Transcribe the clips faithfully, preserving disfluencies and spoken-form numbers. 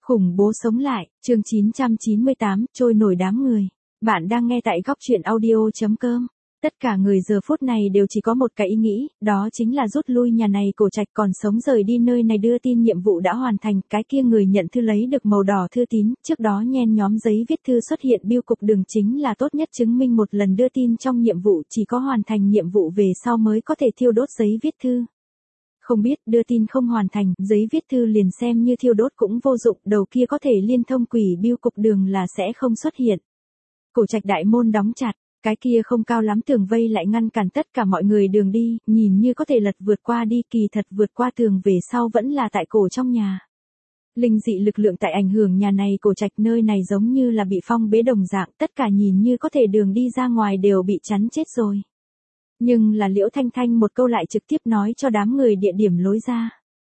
Khủng bố sống lại, chương chín trăm chín mươi tám, trôi nổi đám người. Bạn đang nghe tại góc truyện audio chấm com. Tất cả người giờ phút này đều chỉ có một cái ý nghĩ, đó chính là rút lui nhà này. Cổ Trạch còn sống rời đi nơi này đưa tin nhiệm vụ đã hoàn thành. Cái kia người nhận thư lấy được màu đỏ thư tín, trước đó nhen nhóm giấy viết thư xuất hiện bưu cục đường chính là tốt nhất chứng minh một lần đưa tin trong nhiệm vụ, chỉ có hoàn thành nhiệm vụ về sau mới có thể thiêu đốt giấy viết thư. Không biết, đưa tin không hoàn thành, giấy viết thư liền xem như thiêu đốt cũng vô dụng, đầu kia có thể liên thông quỷ bưu cục đường là sẽ không xuất hiện. Cổ Trạch đại môn đóng chặt, cái kia không cao lắm tường vây lại ngăn cản tất cả mọi người đường đi, nhìn như có thể lật vượt qua đi, kỳ thật vượt qua tường về sau vẫn là tại cổ trong nhà. Linh dị lực lượng tại ảnh hưởng nhà này. Cổ Trạch nơi này giống như là bị phong bế đồng dạng, tất cả nhìn như có thể đường đi ra ngoài đều bị chắn chết rồi. Nhưng là Liễu Thanh Thanh một câu lại trực tiếp nói cho đám người địa điểm lối ra.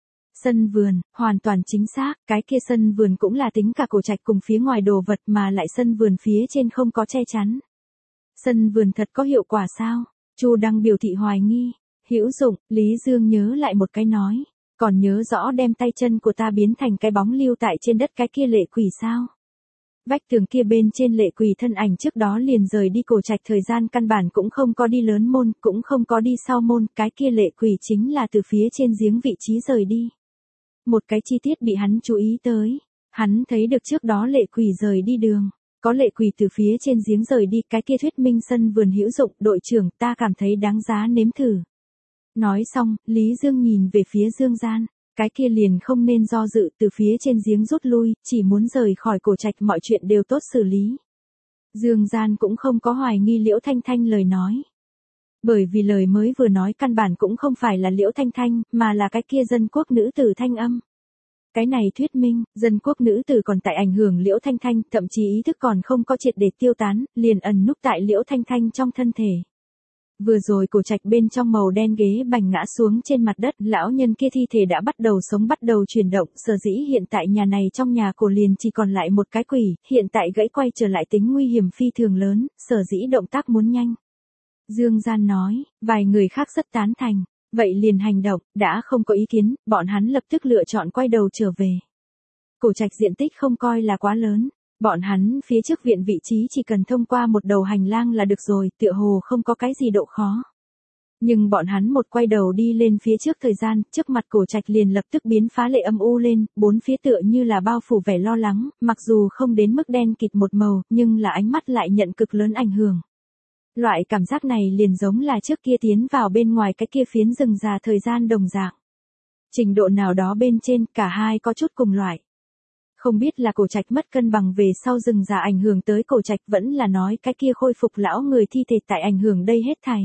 Sân vườn, hoàn toàn chính xác, cái kia sân vườn cũng là tính cả Cổ Trạch cùng phía ngoài đồ vật mà lại sân vườn phía trên không có che chắn. Sân vườn thật có hiệu quả sao? Chu Đăng biểu thị hoài nghi. Hữu dụng, Lý Dương nhớ lại một cái nói. Còn nhớ rõ đem tay chân của ta biến thành cái bóng lưu tại trên đất cái kia lệ quỷ sao? Vách tường kia bên trên lệ quỷ thân ảnh trước đó liền rời đi. Cổ Trạch thời gian căn bản cũng không có đi lớn môn, cũng không có đi sau môn, cái kia lệ quỷ chính là từ phía trên giếng vị trí rời đi. Một cái chi tiết bị hắn chú ý tới, hắn thấy được trước đó lệ quỷ rời đi đường, có lệ quỷ từ phía trên giếng rời đi, cái kia thuyết minh sân vườn hữu dụng. Đội trưởng, ta cảm thấy đáng giá nếm thử. Nói xong, Lý Dương nhìn về phía Dương Gian. Cái kia liền không nên do dự, từ phía trên giếng rút lui, chỉ muốn rời khỏi Cổ Trạch mọi chuyện đều tốt xử lý. Dương Gian cũng không có hoài nghi Liễu Thanh Thanh lời nói. Bởi vì lời mới vừa nói căn bản cũng không phải là Liễu Thanh Thanh, mà là cái kia dân quốc nữ tử thanh âm. Cái này thuyết minh, dân quốc nữ tử còn tại ảnh hưởng Liễu Thanh Thanh, thậm chí ý thức còn không có triệt để tiêu tán, liền ẩn núp tại Liễu Thanh Thanh trong thân thể. Vừa rồi Cổ Trạch bên trong màu đen ghế bành ngã xuống trên mặt đất, lão nhân kia thi thể đã bắt đầu sống bắt đầu chuyển động, sở dĩ hiện tại nhà này trong nhà cổ liền chỉ còn lại một cái quỷ, hiện tại gãy quay trở lại tính nguy hiểm phi thường lớn, sở dĩ động tác muốn nhanh. Dương Gian nói, vài người khác rất tán thành, vậy liền hành động, đã không có ý kiến, bọn hắn lập tức lựa chọn quay đầu trở về. Cổ Trạch diện tích không coi là quá lớn. Bọn hắn phía trước viện vị trí chỉ cần thông qua một đầu hành lang là được rồi, tựa hồ không có cái gì độ khó. Nhưng bọn hắn một quay đầu đi lên phía trước thời gian, trước mặt Cổ Trạch liền lập tức biến phá lệ âm u lên, bốn phía tựa như là bao phủ vẻ lo lắng, mặc dù không đến mức đen kịt một màu, nhưng là ánh mắt lại nhận cực lớn ảnh hưởng. Loại cảm giác này liền giống là trước kia tiến vào bên ngoài cái kia phiến rừng già thời gian đồng dạng. Trình độ nào đó bên trên, cả hai có chút cùng loại. Không biết là Cổ Trạch mất cân bằng về sau rừng già ảnh hưởng tới Cổ Trạch, vẫn là nói cái kia khôi phục lão người thi thể tại ảnh hưởng đây hết thảy.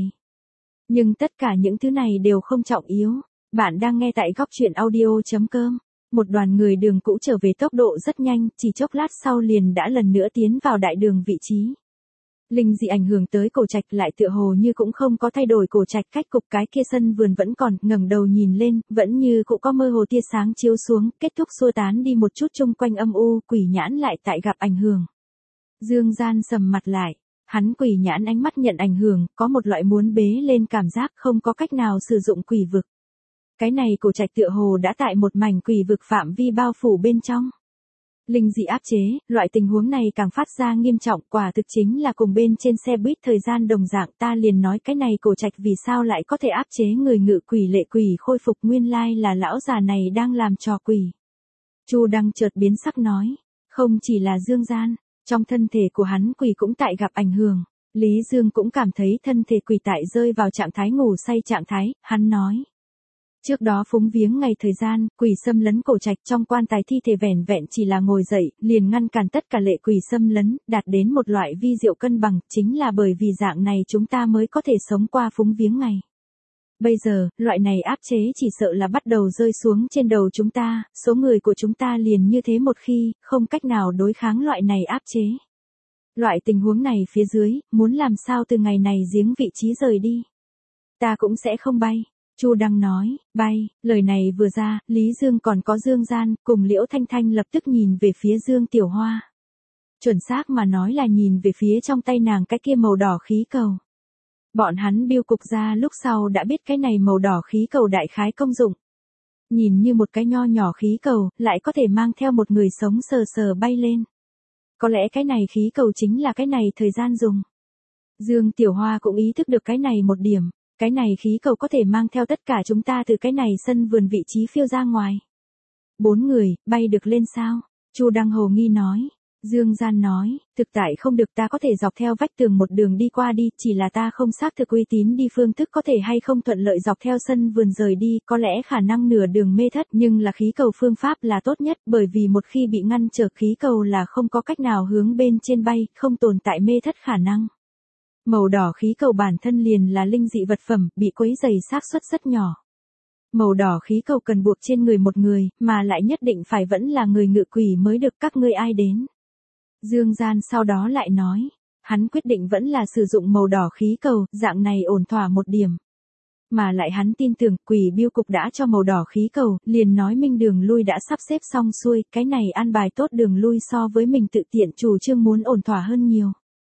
Nhưng tất cả những thứ này đều không trọng yếu. Bạn đang nghe tại góc truyện audio chấm com. Một đoàn người đường cũ trở về tốc độ rất nhanh, chỉ chốc lát sau liền đã lần nữa tiến vào đại đường vị trí. Linh dị ảnh hưởng tới Cổ Trạch lại tựa hồ như cũng không có thay đổi. Cổ Trạch cách cục cái kia sân vườn vẫn còn, ngẩng đầu nhìn lên, vẫn như cũng có mơ hồ tia sáng chiếu xuống, kết thúc xua tán đi một chút chung quanh âm u, quỷ nhãn lại tại gặp ảnh hưởng. Dương Gian sầm mặt lại, hắn quỷ nhãn ánh mắt nhận ảnh hưởng, có một loại muốn bế lên cảm giác không có cách nào sử dụng quỷ vực. Cái này Cổ Trạch tựa hồ đã tại một mảnh quỷ vực phạm vi bao phủ bên trong. Linh dị áp chế, loại tình huống này càng phát ra nghiêm trọng, quả thực chính là cùng bên trên xe buýt thời gian đồng dạng. Ta liền nói cái này Cổ Trạch vì sao lại có thể áp chế người ngự quỷ lệ quỷ khôi phục, nguyên lai là lão già này đang làm trò quỷ. Chu Đăng chợt biến sắc nói, không chỉ là Dương Gian, trong thân thể của hắn quỷ cũng tại gặp ảnh hưởng. Lý Dương cũng cảm thấy thân thể quỷ tại rơi vào trạng thái ngủ say trạng thái, hắn nói. Trước đó phúng viếng ngày thời gian, quỷ xâm lấn Cổ Trạch, trong quan tài thi thể vẻn vẹn chỉ là ngồi dậy, liền ngăn cản tất cả lệ quỷ xâm lấn, đạt đến một loại vi diệu cân bằng, chính là bởi vì dạng này chúng ta mới có thể sống qua phúng viếng ngày. Bây giờ, loại này áp chế chỉ sợ là bắt đầu rơi xuống trên đầu chúng ta, số người của chúng ta liền như thế một khi, không cách nào đối kháng loại này áp chế. Loại tình huống này phía dưới, muốn làm sao từ ngày này giếng vị trí rời đi. Ta cũng sẽ không bay. Chu Đăng nói, bay, lời này vừa ra, Lý Dương còn có Dương Gian, cùng Liễu Thanh Thanh lập tức nhìn về phía Dương Tiểu Hoa. Chuẩn xác mà nói là nhìn về phía trong tay nàng cái kia màu đỏ khí cầu. Bọn hắn biêu cục ra lúc sau đã biết cái này màu đỏ khí cầu đại khái công dụng. Nhìn như một cái nho nhỏ khí cầu, lại có thể mang theo một người sống sờ sờ bay lên. Có lẽ cái này khí cầu chính là cái này thời gian dùng. Dương Tiểu Hoa cũng ý thức được cái này một điểm, cái này khí cầu có thể mang theo tất cả chúng ta từ cái này sân vườn vị trí phiêu ra ngoài. Bốn người, bay được lên sao? Chu Đăng hồ nghi nói. Dương Gian nói, thực tại không được, ta có thể dọc theo vách tường một đường đi qua đi, chỉ là ta không xác thực uy tín đi phương thức có thể hay không thuận lợi dọc theo sân vườn rời đi, có lẽ khả năng nửa đường mê thất, nhưng là khí cầu phương pháp là tốt nhất, bởi vì một khi bị ngăn trở khí cầu là không có cách nào hướng bên trên bay, không tồn tại mê thất khả năng. Màu đỏ khí cầu bản thân liền là linh dị vật phẩm, bị quấy rầy xác suất rất nhỏ. Màu đỏ khí cầu cần buộc trên người một người, mà lại nhất định phải vẫn là người ngự quỷ mới được, các ngươi ai đến. Dương Gian sau đó lại nói, hắn quyết định vẫn là sử dụng màu đỏ khí cầu, dạng này ổn thỏa một điểm. Mà lại hắn tin tưởng quỷ biêu cục đã cho màu đỏ khí cầu, liền nói minh đường lui đã sắp xếp xong xuôi, cái này an bài tốt đường lui so với mình tự tiện chủ trương muốn ổn thỏa hơn nhiều.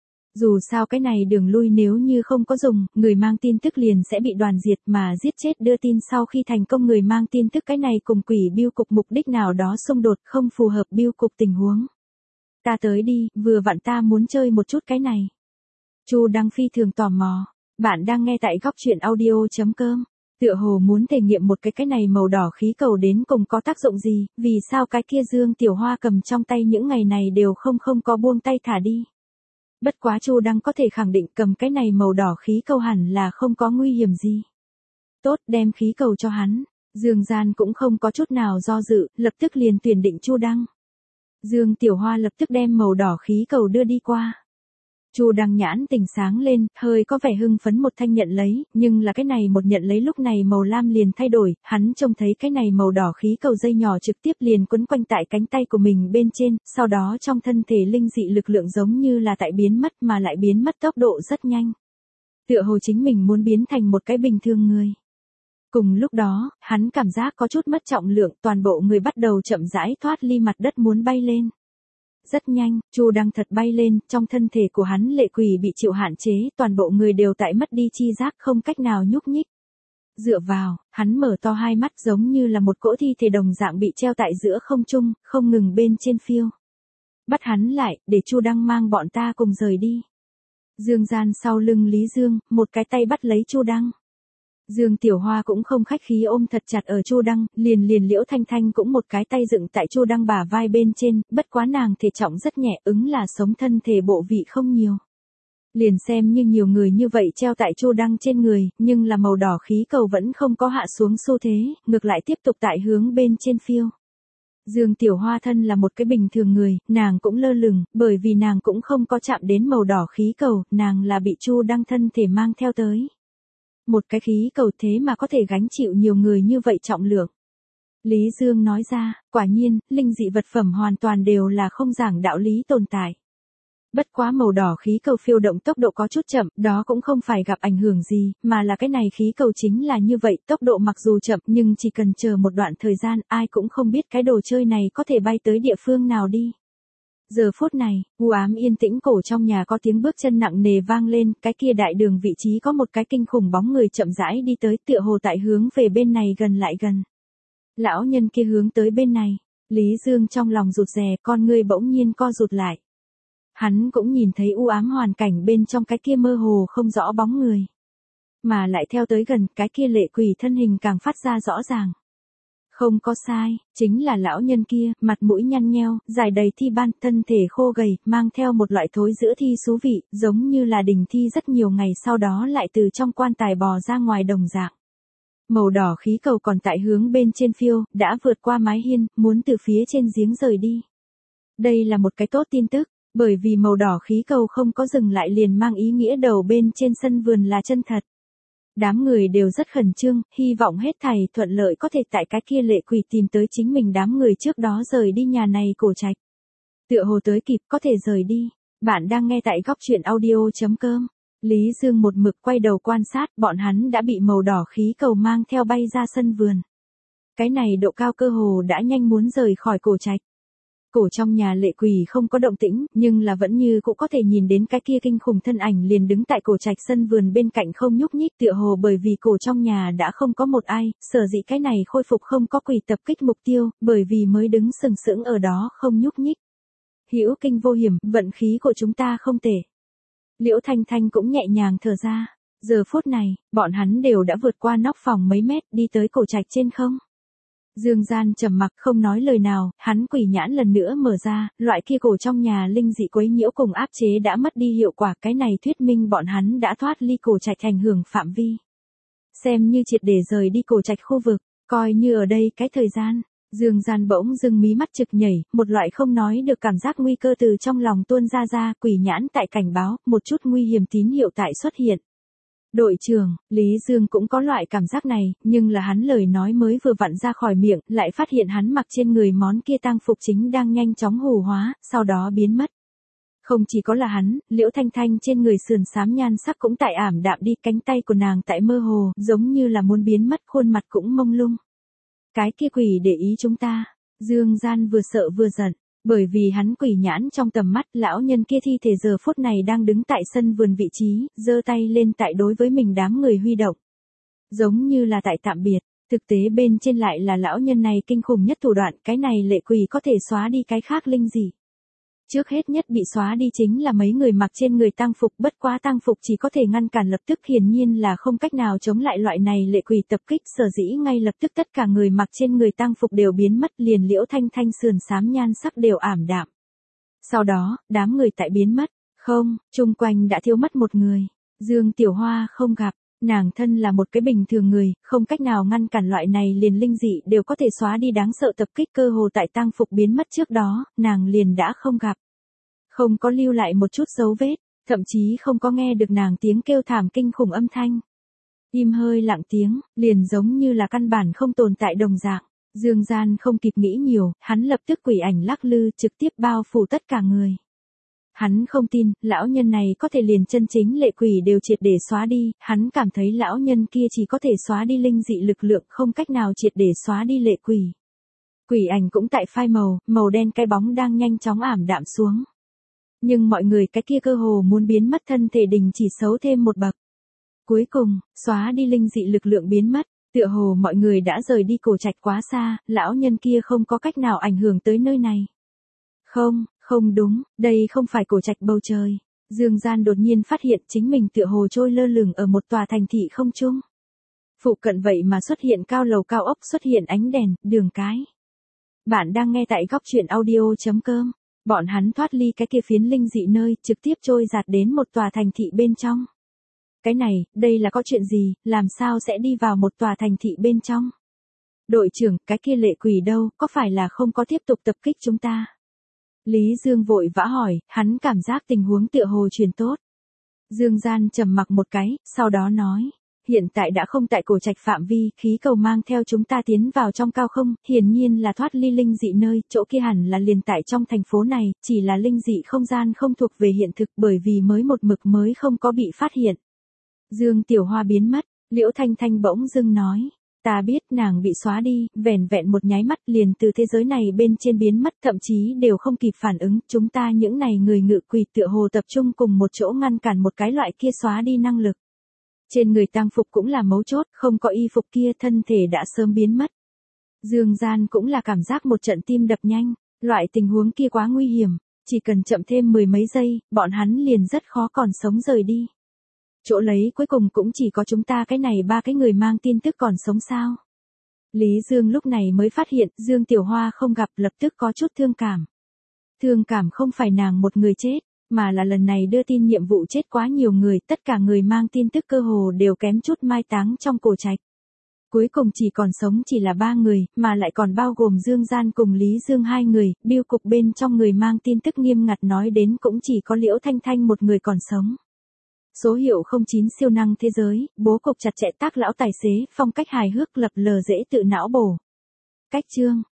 Dù sao cái này đường lui nếu như không có dùng, người mang tin tức liền sẽ bị đoàn diệt mà giết chết đưa tin sau khi thành công người mang tin tức, cái này cùng quỷ biêu cục mục đích nào đó xung đột không phù hợp biêu cục tình huống. Ta tới đi, vừa vặn ta muốn chơi một chút cái này. Chu Đăng phi thường tò mò, bạn đang nghe tại góc truyện audio chấm com. Tựa hồ muốn thể nghiệm một cái cái này màu đỏ khí cầu đến cùng có tác dụng gì, vì sao cái kia Dương Tiểu Hoa cầm trong tay những ngày này đều không không có buông tay thả đi. Bất quá Chu Đăng có thể khẳng định cầm cái này màu đỏ khí cầu hẳn là không có nguy hiểm gì. Tốt, đem khí cầu cho hắn. Dương Gian cũng không có chút nào do dự, lập tức liền tuyển định Chu Đăng. Dương Tiểu Hoa lập tức đem màu đỏ khí cầu đưa đi qua. Chu Đăng nhãn tỉnh sáng lên, hơi có vẻ hưng phấn một thanh nhận lấy, nhưng là cái này một nhận lấy lúc này màu lam liền thay đổi, hắn trông thấy cái này màu đỏ khí cầu dây nhỏ trực tiếp liền quấn quanh tại cánh tay của mình bên trên, sau đó trong thân thể linh dị lực lượng giống như là tại biến mất mà lại biến mất tốc độ rất nhanh. Tựa hồ chính mình muốn biến thành một cái bình thường người. Cùng lúc đó, hắn cảm giác có chút mất trọng lượng, toàn bộ người bắt đầu chậm rãi thoát ly mặt đất muốn bay lên. Rất nhanh, Chu Đăng thật bay lên, trong thân thể của hắn lệ quỷ bị chịu hạn chế, toàn bộ người đều tại mất đi chi giác không cách nào nhúc nhích. Dựa vào, hắn mở to hai mắt giống như là một cỗ thi thể đồng dạng bị treo tại giữa không trung, không ngừng bên trên phiêu. Bắt hắn lại, để Chu Đăng mang bọn ta cùng rời đi. Dương Gian sau lưng Lý Dương, một cái tay bắt lấy Chu Đăng. Dương Tiểu Hoa cũng không khách khí ôm thật chặt ở Chu Đăng, liền liền Liễu Thanh Thanh cũng một cái tay dựng tại Chu Đăng bả vai bên trên, bất quá nàng thể trọng rất nhẹ, ứng là sống thân thể bộ vị không nhiều. Liền xem như nhiều người như vậy treo tại Chu Đăng trên người, nhưng là màu đỏ khí cầu vẫn không có hạ xuống xu thế, ngược lại tiếp tục tại hướng bên trên phiêu. Dương Tiểu Hoa thân là một cái bình thường người, nàng cũng lơ lửng, bởi vì nàng cũng không có chạm đến màu đỏ khí cầu, nàng là bị Chu Đăng thân thể mang theo tới. Một cái khí cầu thế mà có thể gánh chịu nhiều người như vậy trọng lượng. Lý Dương nói ra, quả nhiên, linh dị vật phẩm hoàn toàn đều là không giảng đạo lý tồn tại. Bất quá màu đỏ khí cầu phiêu động tốc độ có chút chậm, đó cũng không phải gặp ảnh hưởng gì, mà là cái này khí cầu chính là như vậy, tốc độ mặc dù chậm nhưng chỉ cần chờ một đoạn thời gian, ai cũng không biết cái đồ chơi này có thể bay tới địa phương nào đi. Giờ phút này, u ám yên tĩnh cổ trong nhà có tiếng bước chân nặng nề vang lên, cái kia đại đường vị trí có một cái kinh khủng bóng người chậm rãi đi tới, tựa hồ tại hướng về bên này gần lại gần. Lão nhân kia hướng tới bên này, Lý Dương trong lòng rụt rè, con ngươi bỗng nhiên co rụt lại. Hắn cũng nhìn thấy u ám hoàn cảnh bên trong cái kia mơ hồ không rõ bóng người. Mà lại theo tới gần, cái kia lệ quỷ thân hình càng phát ra rõ ràng. Không có sai, chính là lão nhân kia, mặt mũi nhăn nheo, dài đầy thi ban, thân thể khô gầy, mang theo một loại thối giữa thi xú vị, giống như là đình thi rất nhiều ngày sau đó lại từ trong quan tài bò ra ngoài đồng dạng. Màu đỏ khí cầu còn tại hướng bên trên phiêu, đã vượt qua mái hiên, muốn từ phía trên giếng rời đi. Đây là một cái tốt tin tức, bởi vì màu đỏ khí cầu không có dừng lại liền mang ý nghĩa đầu bên trên sân vườn là chân thật. Đám người đều rất khẩn trương, hy vọng hết thảy thuận lợi có thể tại cái kia lệ quỷ tìm tới chính mình đám người trước đó rời đi nhà này cổ trạch. Tựa hồ tới kịp có thể rời đi. Bạn đang nghe tại góc truyện audio chấm com. Lý Dương một mực quay đầu quan sát, bọn hắn đã bị màu đỏ khí cầu mang theo bay ra sân vườn. Cái này độ cao cơ hồ đã nhanh muốn rời khỏi cổ trạch. Cổ trong nhà Lệ Quỳ không có động tĩnh, nhưng là vẫn như cũng có thể nhìn đến cái kia kinh khủng thân ảnh liền đứng tại cổ trạch sân vườn bên cạnh không nhúc nhích, tựa hồ bởi vì cổ trong nhà đã không có một ai, sở dĩ cái này khôi phục không có quỷ tập kích mục tiêu, bởi vì mới đứng sừng sững ở đó không nhúc nhích. Hữu kinh vô hiểm, vận khí của chúng ta không tệ. Liễu Thanh Thanh cũng nhẹ nhàng thở ra. Giờ phút này, bọn hắn đều đã vượt qua nóc phòng mấy mét đi tới cổ trạch trên không. Dương Gian trầm mặc không nói lời nào, hắn quỷ nhãn lần nữa mở ra, loại kia cổ trong nhà linh dị quấy nhiễu cùng áp chế đã mất đi hiệu quả, cái này thuyết minh bọn hắn đã thoát ly cổ trạch ảnh hưởng phạm vi. Xem như triệt để rời đi cổ trạch khu vực, coi như ở đây cái thời gian. Dương Gian bỗng dưng mí mắt trực nhảy, một loại không nói được cảm giác nguy cơ từ trong lòng tuôn ra ra, quỷ nhãn tại cảnh báo, một chút nguy hiểm tín hiệu tại xuất hiện. Đội trưởng, Lý Dương cũng có loại cảm giác này, nhưng là hắn lời nói mới vừa vặn ra khỏi miệng, lại phát hiện hắn mặc trên người món kia tang phục chính đang nhanh chóng hủ hóa, sau đó biến mất. Không chỉ có là hắn, Liễu Thanh Thanh trên người sườn xám nhan sắc cũng tại ảm đạm đi, cánh tay của nàng tại mơ hồ, giống như là muốn biến mất, khuôn mặt cũng mông lung. Cái kia quỷ để ý chúng ta, Dương Gian vừa sợ vừa giận. Bởi vì hắn quỷ nhãn trong tầm mắt, lão nhân kia thi thể giờ phút này đang đứng tại sân vườn vị trí, giơ tay lên tại đối với mình đám người huy động. Giống như là tại tạm biệt, thực tế bên trên lại là lão nhân này kinh khủng nhất thủ đoạn, cái này Lệ Quỳ có thể xóa đi cái khác linh dị. Trước hết nhất bị xóa đi chính là mấy người mặc trên người tang phục, bất quá tang phục chỉ có thể ngăn cản lập tức, hiển nhiên là không cách nào chống lại loại này Lệ Quỳ tập kích, sở dĩ ngay lập tức tất cả người mặc trên người tang phục đều biến mất, liền Liễu Thanh Thanh sườn xám nhan sắc đều ảm đạm. Sau đó, đám người tại biến mất, không, chung quanh đã thiếu mất một người, Dương Tiểu Hoa không gặp. Nàng thân là một cái bình thường người, không cách nào ngăn cản loại này liền linh dị đều có thể xóa đi đáng sợ tập kích, cơ hồ tại tang phục biến mất trước đó, nàng liền đã không gặp. Không có lưu lại một chút dấu vết, thậm chí không có nghe được nàng tiếng kêu thảm kinh khủng âm thanh. Im hơi lặng tiếng, liền giống như là căn bản không tồn tại đồng dạng. Dương Gian không kịp nghĩ nhiều, hắn lập tức quỷ ảnh lắc lư trực tiếp bao phủ tất cả người. Hắn không tin, lão nhân này có thể liền chân chính Lệ Quỳ đều triệt để xóa đi, hắn cảm thấy lão nhân kia chỉ có thể xóa đi linh dị lực lượng, không cách nào triệt để xóa đi Lệ Quỳ. Quỷ ảnh cũng tại phai màu, màu đen cái bóng đang nhanh chóng ảm đạm xuống. Nhưng mọi người cái kia cơ hồ muốn biến mất thân thể đình chỉ xấu thêm một bậc. Cuối cùng, xóa đi linh dị lực lượng biến mất, tựa hồ mọi người đã rời đi cổ trạch quá xa, lão nhân kia không có cách nào ảnh hưởng tới nơi này. Không, không đúng, đây không phải cổ trạch bầu trời. Dương Gian đột nhiên phát hiện chính mình tựa hồ trôi lơ lửng ở một tòa thành thị không trung. Phụ cận vậy mà xuất hiện cao lầu cao ốc, xuất hiện ánh đèn, đường cái. Bạn đang nghe tại góc truyện audio chấm com. Bọn hắn thoát ly cái kia phiến linh dị nơi, trực tiếp trôi giạt đến một tòa thành thị bên trong. Cái này, đây là có chuyện gì, làm sao sẽ đi vào một tòa thành thị bên trong? Đội trưởng, cái kia Lệ Quỳ đâu, có phải là không có tiếp tục tập kích chúng ta? Lý Dương vội vã hỏi, hắn cảm giác tình huống tựa hồ chuyển tốt. Dương Gian trầm mặc một cái, sau đó nói, hiện tại đã không tại cổ trạch phạm vi, khí cầu mang theo chúng ta tiến vào trong cao không, hiển nhiên là thoát ly linh dị nơi, chỗ kia hẳn là liền tại trong thành phố này, chỉ là linh dị không gian không thuộc về hiện thực, bởi vì mới một mực mới không có bị phát hiện. Dương Tiểu Hoa biến mất, Liễu Thanh Thanh bỗng dưng nói, ta biết nàng bị xóa đi, vẻn vẹn một nháy mắt liền từ thế giới này bên trên biến mất, thậm chí đều không kịp phản ứng, chúng ta những này người ngự quỷ tựa hồ tập trung cùng một chỗ ngăn cản một cái loại kia xóa đi năng lực. Trên người tang phục cũng là mấu chốt, không có y phục kia thân thể đã sớm biến mất. Dương Gian cũng là cảm giác một trận tim đập nhanh, loại tình huống kia quá nguy hiểm, chỉ cần chậm thêm mười mấy giây, bọn hắn liền rất khó còn sống rời đi. Chỗ lấy cuối cùng cũng chỉ có chúng ta cái này ba cái người mang tin tức còn sống sao. Lý Dương lúc này mới phát hiện Dương Tiểu Hoa không gặp, lập tức có chút thương cảm. Thương cảm không phải nàng một người chết, mà là lần này đưa tin nhiệm vụ chết quá nhiều người, tất cả người mang tin tức cơ hồ đều kém chút mai táng trong cổ trạch. Cuối cùng chỉ còn sống chỉ là ba người, mà lại còn bao gồm Dương Gian cùng Lý Dương hai người, biêu cục bên trong người mang tin tức nghiêm ngặt nói đến cũng chỉ có Liễu Thanh Thanh một người còn sống. Số hiệu không chín siêu năng thế giới, bố cục chặt chẽ tác lão tài xế, phong cách hài hước lập lờ dễ tự não bổ. Cách chương,